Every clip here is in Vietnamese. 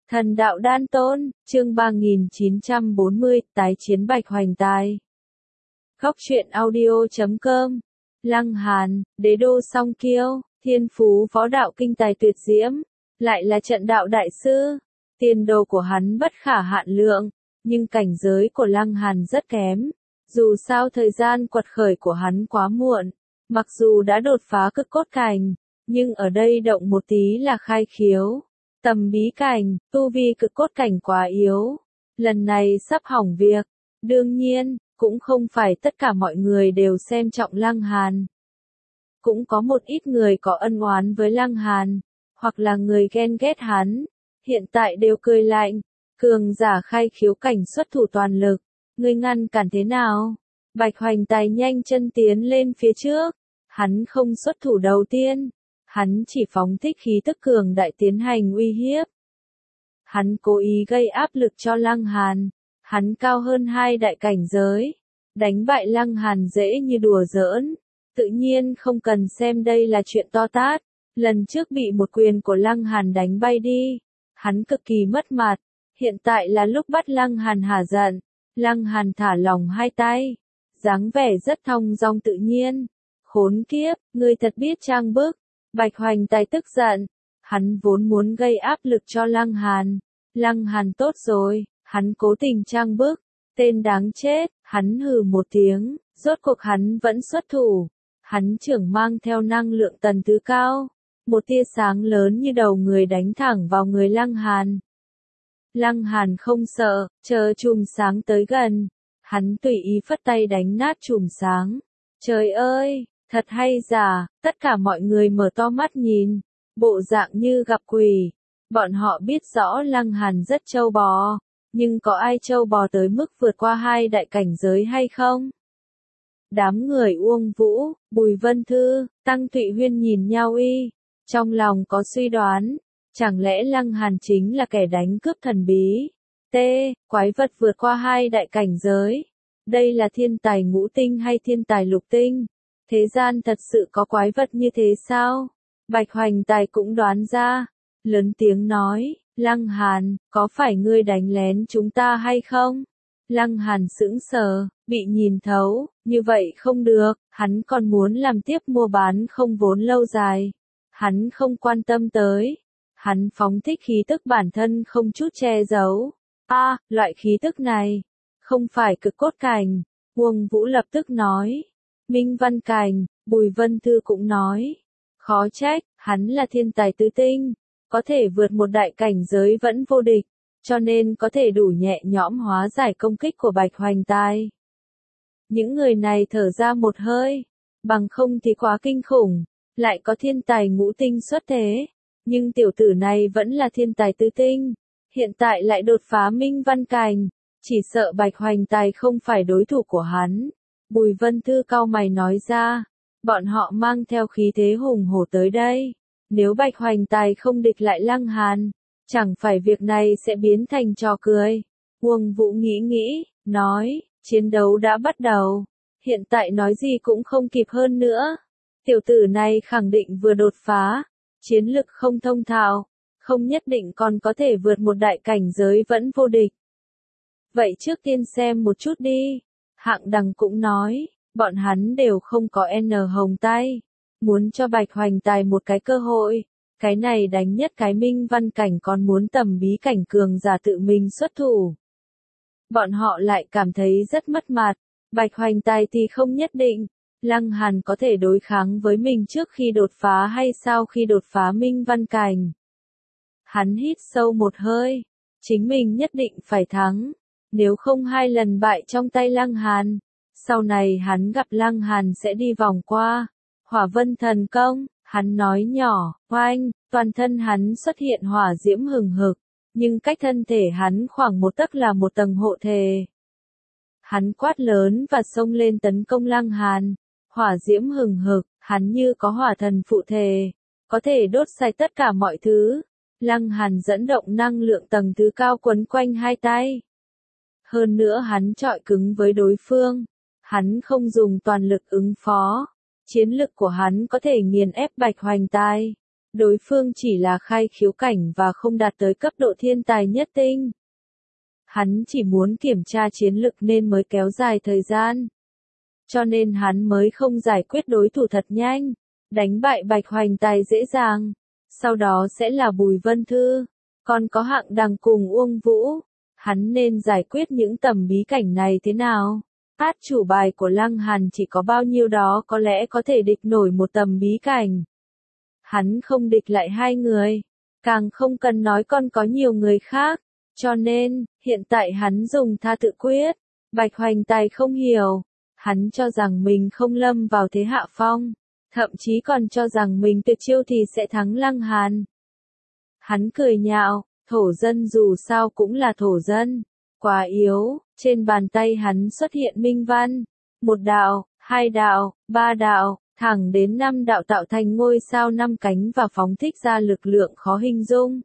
Thần đạo đan tôn, chương 3940, tái chiến Bạch Hoành Tài. Góc truyện audio.com. Lăng Hàn, đế đô song kiêu, thiên phú võ đạo kinh tài tuyệt diễm, lại là trận đạo đại sư. Tiền đồ của hắn bất khả hạn lượng, nhưng cảnh giới của Lăng Hàn rất kém. Dù sao thời gian quật khởi của hắn quá muộn, mặc dù đã đột phá cực cốt cảnh, nhưng ở đây động một tí là khai khiếu. Tầm bí cảnh, tu vi cực cốt cảnh quá yếu. Lần này sắp hỏng việc. Đương nhiên, cũng không phải tất cả mọi người đều xem trọng Lăng Hàn. Cũng có một ít người có ân oán với Lăng Hàn, hoặc là người ghen ghét hắn. Hiện tại đều cười lạnh. Cường giả khai khiếu cảnh xuất thủ toàn lực. Ngươi ngăn cản thế nào? Bạch Hoành Tài nhanh chân tiến lên phía trước. Hắn không xuất thủ đầu tiên. Hắn chỉ phóng thích khí tức cường đại tiến hành uy hiếp. Hắn cố ý gây áp lực cho Lăng Hàn. Hắn cao hơn 2 đại cảnh giới. Đánh bại Lăng Hàn dễ như đùa giỡn. Tự nhiên không cần xem đây là chuyện to tát. Lần trước bị một quyền của Lăng Hàn đánh bay đi. Hắn cực kỳ mất mặt. Hiện tại là lúc bắt Lăng Hàn hả giận. Lăng Hàn thả lỏng hai tay. Dáng vẻ rất thong dong tự nhiên. Khốn kiếp, ngươi thật biết trang bức. Bạch Hoành Tài tức giận, hắn vốn muốn gây áp lực cho Lăng Hàn. Lăng Hàn tốt rồi, hắn cố tình trang bức, tên đáng chết, hắn hừ một tiếng, rốt cuộc hắn vẫn xuất thủ. Hắn trưởng mang theo năng lượng tầng thứ cao, một tia sáng lớn như đầu người đánh thẳng vào người Lăng Hàn. Lăng Hàn không sợ, chờ chùm sáng tới gần, hắn tùy ý phất tay đánh nát chùm sáng. Trời ơi! Thật hay giả, tất cả mọi người mở to mắt nhìn, bộ dạng như gặp quỷ. Bọn họ biết rõ Lăng Hàn rất trâu bò, nhưng có ai trâu bò tới mức vượt qua 2 đại cảnh giới hay không? Đám người Uông Vũ, Bùi Vân Thư, Tăng Thụy Huyên nhìn nhau trong lòng có suy đoán, chẳng lẽ Lăng Hàn chính là kẻ đánh cướp thần bí? Quái vật vượt qua 2 đại cảnh giới. Đây là thiên tài ngũ tinh hay thiên tài lục tinh? Thế gian thật sự có quái vật như thế sao? Bạch Hoành Tài cũng đoán ra. Lớn tiếng nói, Lăng Hàn, có phải ngươi đánh lén chúng ta hay không? Lăng Hàn sững sờ, bị nhìn thấu, như vậy không được, hắn còn muốn làm tiếp mua bán không vốn lâu dài. Hắn không quan tâm tới. Hắn phóng thích khí tức bản thân không chút che giấu. Loại khí tức này, không phải cực cốt cảnh. Uông Vũ lập tức nói. Minh Văn Cảnh, Bùi Vân Thư cũng nói. Khó trách, hắn là thiên tài tứ tinh, có thể vượt một đại cảnh giới vẫn vô địch, cho nên có thể đủ nhẹ nhõm hóa giải công kích của Bạch Hoành Tài. Những người này thở ra một hơi, bằng không thì quá kinh khủng, lại có thiên tài ngũ tinh xuất thế, nhưng tiểu tử này vẫn là thiên tài tứ tinh, hiện tại lại đột phá Minh Văn Cảnh, chỉ sợ Bạch Hoành Tài không phải đối thủ của hắn. Bùi Vân Thư cau mày nói ra, bọn họ mang theo khí thế hùng hổ tới đây. Nếu Bạch Hoành Tài không địch lại Lăng Hàn, chẳng phải việc này sẽ biến thành trò cười. Uông Vũ nghĩ, nói, chiến đấu đã bắt đầu. Hiện tại nói gì cũng không kịp hơn nữa. Tiểu tử này khẳng định vừa đột phá, chiến lực không thông thạo, không nhất định còn có thể vượt một đại cảnh giới vẫn vô địch. Vậy trước tiên xem một chút đi. Hạng Đằng cũng nói, bọn hắn đều không có hồng tay, muốn cho Bạch Hoành Tài một cái cơ hội, cái này đánh nhất cái Minh Văn Cảnh còn muốn tầm bí cảnh cường giả tự mình xuất thủ. Bọn họ lại cảm thấy rất mất mặt, Bạch Hoành Tài thì không nhất định, Lăng Hàn có thể đối kháng với mình trước khi đột phá hay sau khi đột phá Minh Văn Cảnh. Hắn hít sâu một hơi, chính mình nhất định phải thắng. Nếu không 2 lần bại trong tay Lăng Hàn, sau này hắn gặp Lăng Hàn sẽ đi vòng qua. Hỏa Vân Thần Công, hắn nói nhỏ, oanh, toàn thân hắn xuất hiện hỏa diễm hừng hực, nhưng cách thân thể hắn khoảng 1 tấc là một tầng hộ thể. Hắn quát lớn và xông lên tấn công Lăng Hàn, hỏa diễm hừng hực, hắn như có hỏa thần phụ thể, có thể đốt sạch tất cả mọi thứ. Lăng Hàn dẫn động năng lượng tầng thứ cao quấn quanh hai tay. Hơn nữa hắn chọi cứng với đối phương, hắn không dùng toàn lực ứng phó, chiến lực của hắn có thể nghiền ép Bạch Hoành Tài. đối phương chỉ là khai khiếu cảnh và không đạt tới cấp độ thiên tài nhất tinh. Hắn chỉ muốn kiểm tra chiến lực nên mới kéo dài thời gian. Cho nên hắn mới không giải quyết đối thủ thật nhanh, đánh bại Bạch Hoành Tài dễ dàng. Sau đó sẽ là Bùi Vân Thư, còn có Hạng Đằng cùng Uông Vũ. Hắn nên giải quyết những tầm bí cảnh này thế nào? Át chủ bài của Lăng Hàn chỉ có bao nhiêu đó có lẽ có thể địch nổi một tầm bí cảnh. Hắn không địch lại hai người, càng không cần nói còn có nhiều người khác. Cho nên, hiện tại hắn dùng tha tự quyết. Bạch Hoành Tài không hiểu. Hắn cho rằng mình không lâm vào thế hạ phong. Thậm chí còn cho rằng mình tuyệt chiêu thì sẽ thắng Lăng Hàn. Hắn cười nhạo, thổ dân dù sao cũng là thổ dân. Quá yếu, trên bàn tay hắn xuất hiện minh văn. 1 đạo, 2 đạo, 3 đạo, thẳng đến 5 đạo tạo thành ngôi sao 5 cánh và phóng thích ra lực lượng khó hình dung.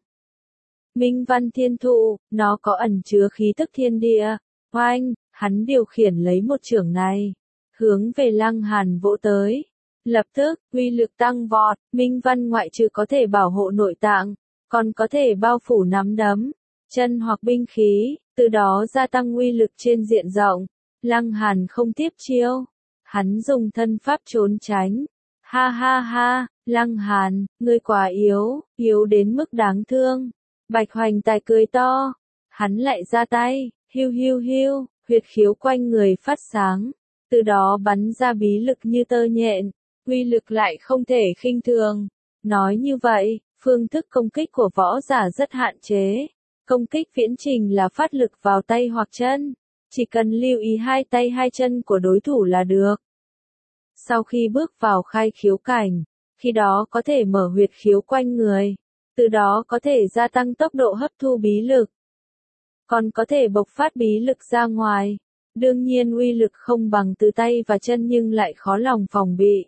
Minh văn thiên thụ, nó có ẩn chứa khí tức thiên địa. Oanh, hắn điều khiển lấy một chưởng này, hướng về Lăng Hàn vỗ tới. Lập tức, uy lực tăng vọt, minh văn ngoại trừ có thể bảo hộ nội tạng, còn có thể bao phủ nắm đấm, chân hoặc binh khí, từ đó gia tăng uy lực trên diện rộng. Lăng Hàn không tiếp chiêu, hắn dùng thân pháp trốn tránh. Ha ha ha, Lăng Hàn, ngươi quá yếu, yếu đến mức đáng thương. Bạch Hoành Tài cười to, hắn lại ra tay, hiu hiu hiu, huyệt khiếu quanh người phát sáng, từ đó bắn ra bí lực như tơ nhện, uy lực lại không thể khinh thường. Nói như vậy, phương thức công kích của võ giả rất hạn chế. Công kích viễn trình là phát lực vào tay hoặc chân, chỉ cần lưu ý hai tay hai chân của đối thủ là được. Sau khi bước vào khai khiếu cảnh, khi đó có thể mở huyệt khiếu quanh người, từ đó có thể gia tăng tốc độ hấp thu bí lực, còn có thể bộc phát bí lực ra ngoài. Đương nhiên uy lực không bằng từ tay và chân nhưng lại khó lòng phòng bị.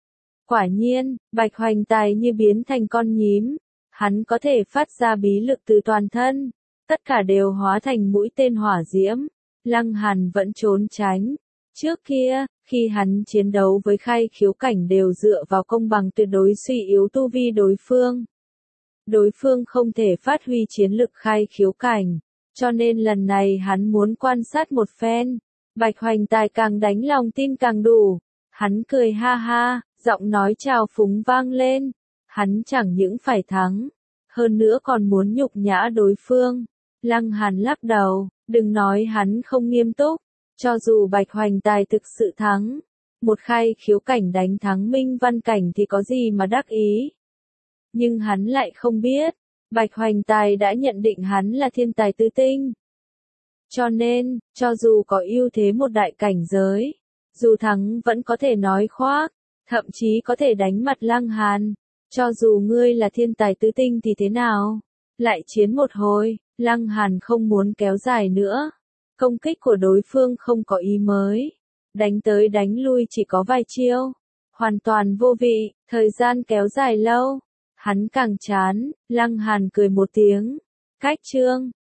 Quả nhiên, Bạch Hoành Tài như biến thành con nhím, hắn có thể phát ra bí lực từ toàn thân, tất cả đều hóa thành mũi tên hỏa diễm. Lăng Hàn vẫn trốn tránh. Trước kia, khi hắn chiến đấu với khai khiếu cảnh đều dựa vào công bằng tuyệt đối suy yếu tu vi đối phương. Đối phương không thể phát huy chiến lực khai khiếu cảnh, cho nên lần này hắn muốn quan sát một phen. Bạch Hoành Tài càng đánh lòng tin càng đủ. Hắn cười ha ha, giọng nói trào phúng vang lên. Hắn chẳng những phải thắng, hơn nữa còn muốn nhục nhã đối phương. Lăng Hàn lắc đầu, đừng nói hắn không nghiêm túc. Cho dù Bạch Hoành Tài thực sự thắng, một khai khiếu cảnh đánh thắng Minh Văn Cảnh thì có gì mà đắc ý. Nhưng hắn lại không biết, Bạch Hoành Tài đã nhận định hắn là thiên tài tứ tinh. Cho nên, cho dù có ưu thế một đại cảnh giới, dù thắng vẫn có thể nói khoác, thậm chí có thể đánh mặt Lăng Hàn. Cho dù ngươi là thiên tài tứ tinh thì thế nào? Lại chiến một hồi, Lăng Hàn không muốn kéo dài nữa. Công kích của đối phương không có ý mới. Đánh tới đánh lui chỉ có vài chiêu. Hoàn toàn vô vị, thời gian kéo dài lâu. Hắn càng chán, Lăng Hàn cười một tiếng. Cách chương